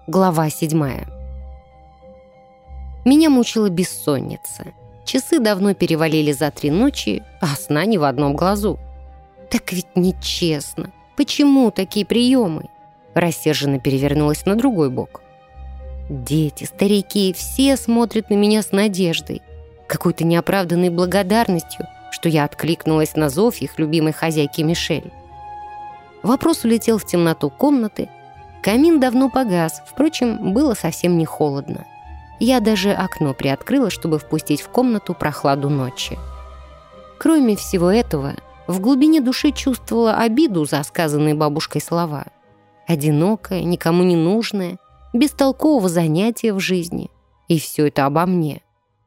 Глава 7. Меня мучила бессонница. Часы давно перевалили за 3 ночи, а сна ни в одном глазу. Так ведь нечестно. Почему такие приемы? Рассерженно перевернулась на другой бок. Дети, старики, все смотрят на меня с надеждой, какой-то неоправданной благодарностью, что я откликнулась на зов их любимой хозяйки Мишель. Вопрос улетел в темноту комнаты. Камин давно погас, впрочем, было совсем не холодно. Я даже окно приоткрыла, чтобы впустить в комнату прохладу ночи. Кроме всего этого, в глубине души чувствовала обиду за сказанные бабушкой слова. Одинокое, никому не нужное, бестолкового занятия в жизни. И все это обо мне.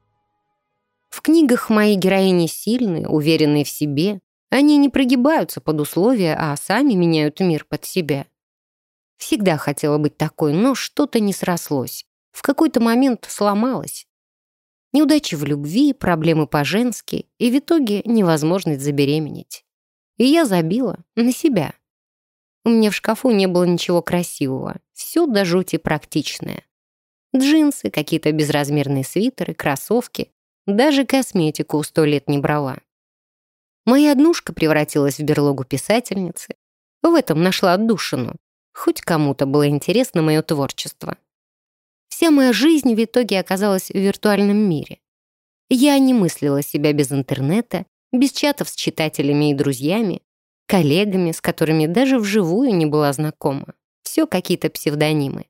В книгах мои героини сильные, уверенные в себе. Они не прогибаются под условия, а сами меняют мир под себя. Всегда хотела быть такой, но что-то не срослось. В какой-то момент сломалась. Неудачи в любви, проблемы по-женски, и в итоге невозможность забеременеть. И я забила на себя. У меня в шкафу не было ничего красивого, все до жути практичное. Джинсы, какие-то безразмерные свитеры, кроссовки, даже косметику 100 лет не брала. Моя однушка превратилась в берлогу писательницы. В этом нашла отдушину. Хоть кому-то было интересно мое творчество. Вся моя жизнь в итоге оказалась в виртуальном мире. Я не мыслила себя без интернета, без чатов с читателями и друзьями, коллегами, с которыми даже вживую не была знакома. Все какие-то псевдонимы.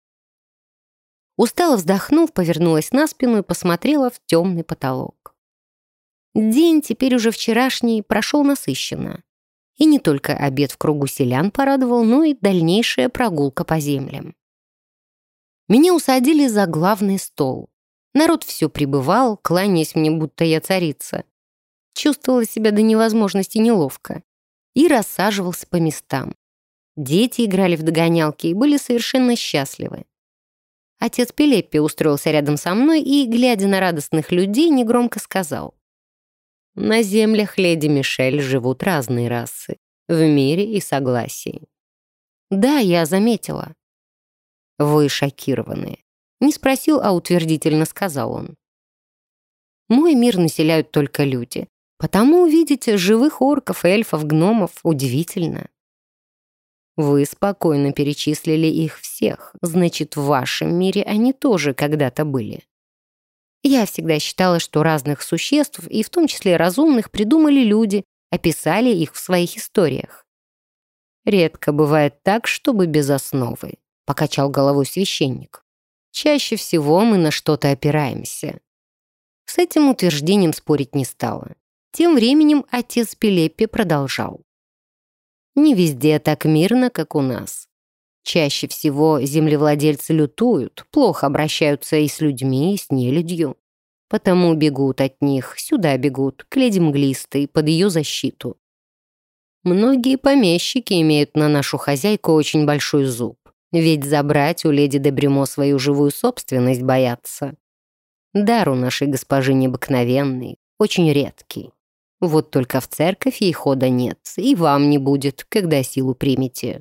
Устало вздохнув, повернулась на спину и посмотрела в темный потолок. День, теперь уже вчерашний, прошел насыщенно. И не только обед в кругу селян порадовал, но и дальнейшая прогулка по землям. Меня усадили за главный стол. Народ все прибывал, кланяясь мне, будто я царица. Чувствовала себя до невозможности неловко. И рассаживался по местам. Дети играли в догонялки и были совершенно счастливы. Отец Пилеппи устроился рядом со мной и, глядя на радостных людей, негромко сказал: «На землях леди Мишель живут разные расы, в мире и согласии». «Да, я заметила». «Вы шокированы». Не спросил, а утвердительно сказал он. «Мой мир населяют только люди, потому увидите живых орков, эльфов, гномов удивительно». «Вы спокойно перечислили их всех, значит, в вашем мире они тоже когда-то были». Я всегда считала, что разных существ, и в том числе разумных, придумали люди, описали их в своих историях. «Редко бывает так, чтобы без основы», — покачал головой священник. «Чаще всего мы на что-то опираемся». С этим утверждением спорить не стала. Тем временем отец Пилеппи продолжал. «Не везде так мирно, как у нас. Чаще всего землевладельцы лютуют, плохо обращаются и с людьми, и с нелюдью. Потому бегут от них, сюда бегут, к леди Мглистой, под ее защиту. Многие помещики имеют на нашу хозяйку очень большой зуб, ведь забрать у леди де Брюмо свою живую собственность боятся. Дар у нашей госпожи необыкновенный, очень редкий. Вот только в церковь ей хода нет, и вам не будет, когда силу примете».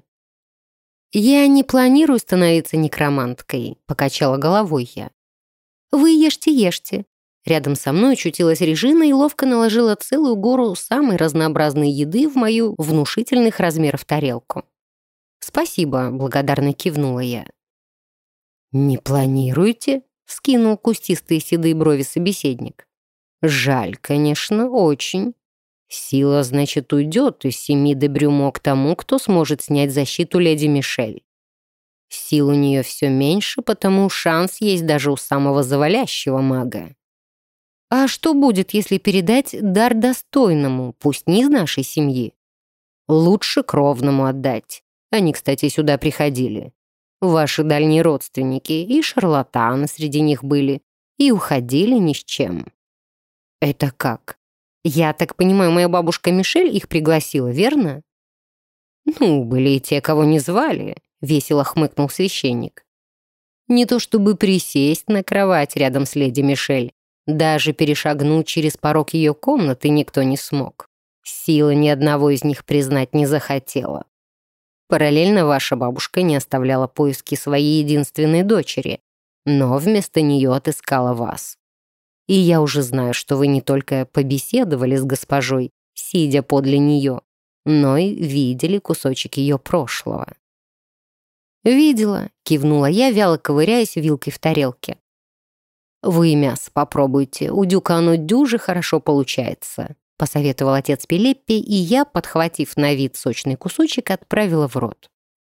«Я не планирую становиться некроманткой», — покачала головой я. «Вы ешьте, ешьте». Рядом со мной очутилась Режина и ловко наложила целую гору самой разнообразной еды в мою внушительных размеров тарелку. «Спасибо», — благодарно кивнула я. «Не планируете?» — вскинул кустистые седые брови собеседник. «Жаль, конечно, очень. Сила, значит, уйдет из семьи де Брюмо к тому, кто сможет снять защиту леди Мишель. Сил у нее все меньше, потому шанс есть даже у самого завалящего мага. А что будет, если передать дар достойному, пусть не из нашей семьи? Лучше кровному отдать. Они, кстати, сюда приходили. Ваши дальние родственники, и шарлатаны среди них были, и уходили ни с чем». «Это как? Я так понимаю, моя бабушка Мишель их пригласила, верно?» «Ну, были и те, кого не звали», — весело хмыкнул священник. «Не то чтобы присесть на кровать рядом с леди Мишель, даже перешагнуть через порог ее комнаты никто не смог. Сила ни одного из них признать не захотела. Параллельно ваша бабушка не оставляла поиски своей единственной дочери, но вместо нее отыскала вас. И я уже знаю, что вы не только побеседовали с госпожой, сидя подле нее, но и видели кусочек ее прошлого». «Видела», — кивнула я, вяло ковыряясь вилкой в тарелке. «Вы мясо попробуйте, у Дюка оно дюже хорошо получается», — посоветовал отец Пилеппи, и я, подхватив на вид сочный кусочек, отправила в рот.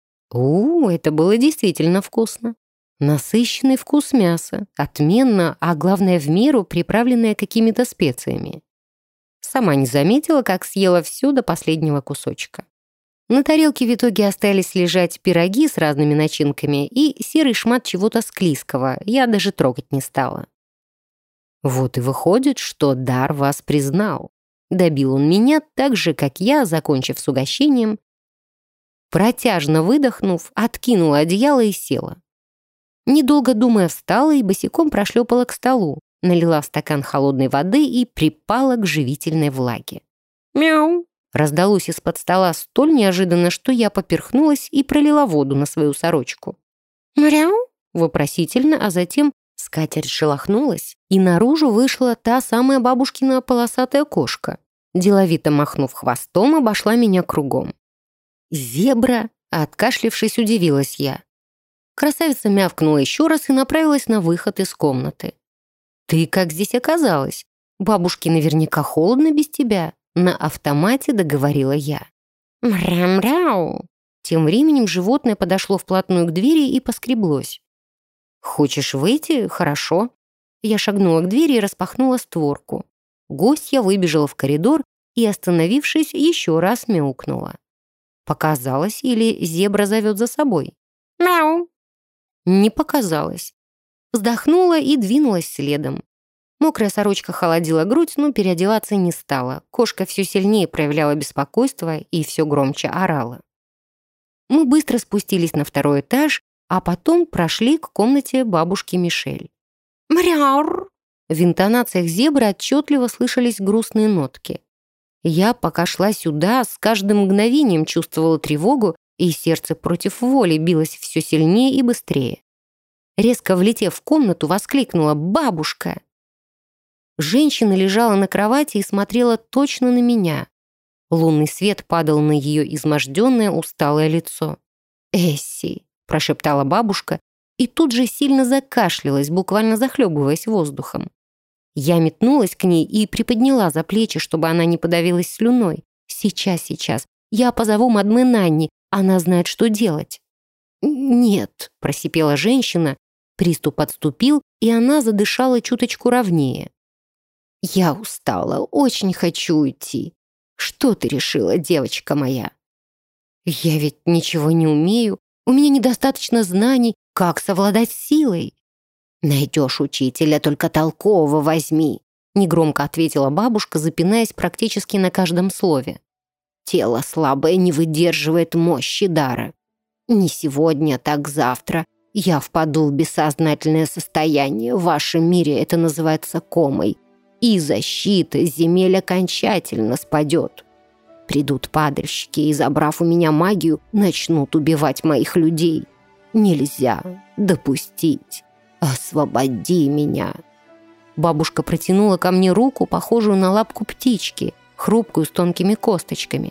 Это было действительно вкусно. Насыщенный вкус мяса, отменно, а главное в меру, приправленное какими-то специями. Сама не заметила, как съела все до последнего кусочка. На тарелке в итоге остались лежать пироги с разными начинками и серый шмат чего-то склизкого, я даже трогать не стала. «Вот и выходит, что дар вас признал». Добил он меня так же, как я, закончив с угощением. Протяжно выдохнув, откинула одеяло и села. Недолго думая, встала и босиком прошлепала к столу, налила в стакан холодной воды и припала к живительной влаге. «Мяу!» Раздалось из-под стола столь неожиданно, что я поперхнулась и пролила воду на свою сорочку. «Мряу?» Вопросительно, а затем скатерть шелохнулась, и наружу вышла та самая бабушкина полосатая кошка. Деловито махнув хвостом, обошла меня кругом. «Зебра?» — откашлившись, удивилась я. Красавица мявкнула еще раз и направилась на выход из комнаты. «Ты как здесь оказалась? Бабушке наверняка холодно без тебя», — на автомате договорила я. «Мряу-мряу». Тем временем животное подошло вплотную к двери и поскреблось. «Хочешь выйти? Хорошо». Я шагнула к двери и распахнула створку. Гостья выбежала в коридор и, остановившись, еще раз мяукнула. Показалось, или зебра зовет за собой? «Мяу». Не показалось. Вздохнула и двинулась следом. Мокрая сорочка холодила грудь, но переодеваться не стала. Кошка все сильнее проявляла беспокойство и все громче орала. Мы быстро спустились на второй этаж, а потом прошли к комнате бабушки Мишель. «Мряур!» В интонациях зебры отчетливо слышались грустные нотки. Я, пока шла сюда, с каждым мгновением чувствовала тревогу, и сердце против воли билось все сильнее и быстрее. Резко влетев в комнату, воскликнула «Бабушка!». Женщина лежала на кровати и смотрела точно на меня. Лунный свет падал на ее изможденное, усталое лицо. «Эсси!» — прошептала бабушка, и тут же сильно закашлялась, буквально захлебываясь воздухом. Я метнулась к ней и приподняла за плечи, чтобы она не подавилась слюной. «Сейчас. Я позову мадмэ Нанни, она знает, что делать». «Нет», — просипела женщина, приступ отступил, и она задышала чуточку ровнее. «Я устала, очень хочу уйти. Что ты решила, девочка моя?» «Я ведь ничего не умею, у меня недостаточно знаний, как совладать с силой». «Найдешь учителя, только толкового возьми», — негромко ответила бабушка, запинаясь практически на каждом слове. «Тело слабое не выдерживает мощи дара. Не сегодня, так завтра я впаду в бессознательное состояние. В вашем мире это называется комой. И защита земель окончательно спадет. Придут падальщики и, забрав у меня магию, начнут убивать моих людей. Нельзя допустить. Освободи меня». Бабушка протянула ко мне руку, похожую на лапку птички, хрупкую, с тонкими косточками.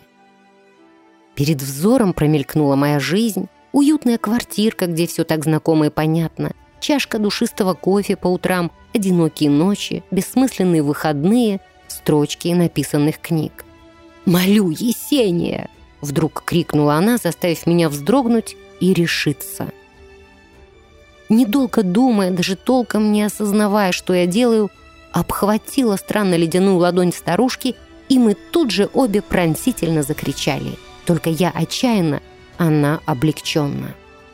Перед взором промелькнула моя жизнь, уютная квартирка, где все так знакомо и понятно, чашка душистого кофе по утрам, одинокие ночи, бессмысленные выходные, строчки написанных книг. «Молю, Есения!» — вдруг крикнула она, заставив меня вздрогнуть и решиться. Недолго думая, даже толком не осознавая, что я делаю, обхватила странно ледяную ладонь старушки, и мы тут же обе пронзительно закричали. Только я отчаянно, она облегченно.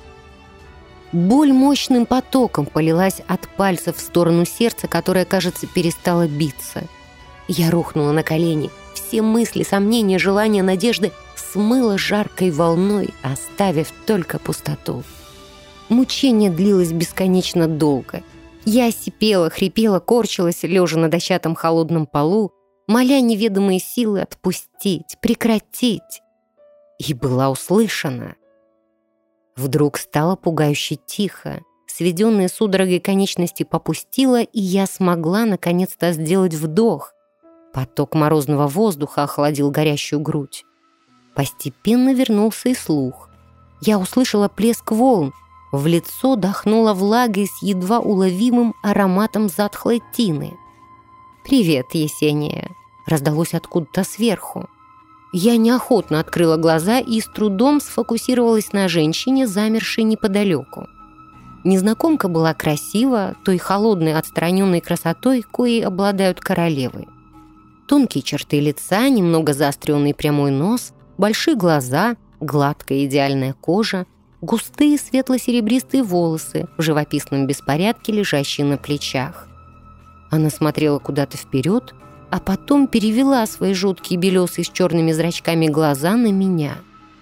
Боль мощным потоком полилась от пальцев в сторону сердца, которое, кажется, перестало биться. Я рухнула на колени. Все мысли, сомнения, желания, надежды смыло жаркой волной, оставив только пустоту. Мучение длилось бесконечно долго. Я сипела, хрипела, корчилась, лежа на дощатом холодном полу, моля неведомые силы отпустить, прекратить. и была услышана. Вдруг стало пугающе тихо. Сведенные судорогой конечности попустило, и я смогла наконец-то сделать вдох. Поток морозного воздуха охладил горящую грудь. Постепенно вернулся и слух. Я услышала плеск волн. В лицо дохнуло влагой с едва уловимым ароматом затхлой тины. «Привет, Есения!» — раздалось откуда-то сверху. Я неохотно открыла глаза и с трудом сфокусировалась на женщине, замершей неподалеку. Незнакомка была красива, той холодной отстраненной красотой, коей обладают королевы. Тонкие черты лица, немного заостренный прямой нос, большие глаза, гладкая идеальная кожа, густые светло-серебристые волосы в живописном беспорядке, лежащие на плечах. Она смотрела куда-то вперед, а потом перевела свои жуткие белесые с черными зрачками глаза на меня.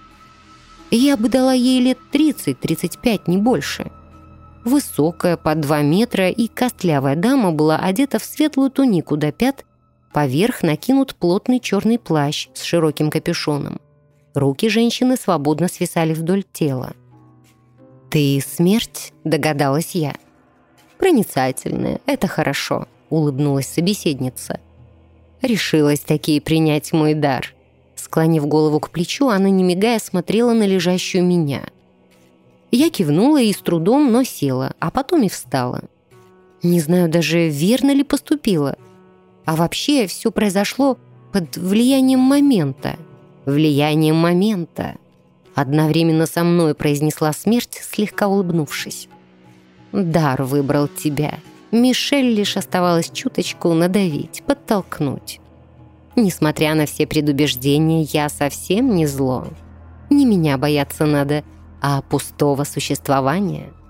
Я бы дала ей лет 30-35, не больше. Высокая, под 2 метра, и костлявая дама была одета в светлую тунику до пят, поверх накинут плотный черный плащ с широким капюшоном. Руки женщины свободно свисали вдоль тела. «Ты смерть?» — догадалась я. «Проницательная, это хорошо», — улыбнулась собеседница. Решилась таки принять мой дар. Склонив голову к плечу, она, не мигая, смотрела на лежащую меня. Я кивнула и с трудом, но села, а потом и встала. Не знаю даже, верно ли поступила. А вообще все произошло под влиянием момента. Влиянием момента. Одновременно со мной произнесла смерть, слегка улыбнувшись. «Дар выбрал тебя. Мишель лишь оставалось чуточку надавить, подтолкнуть. Несмотря на все предубеждения, я совсем не зло. Не меня бояться надо, а пустого существования».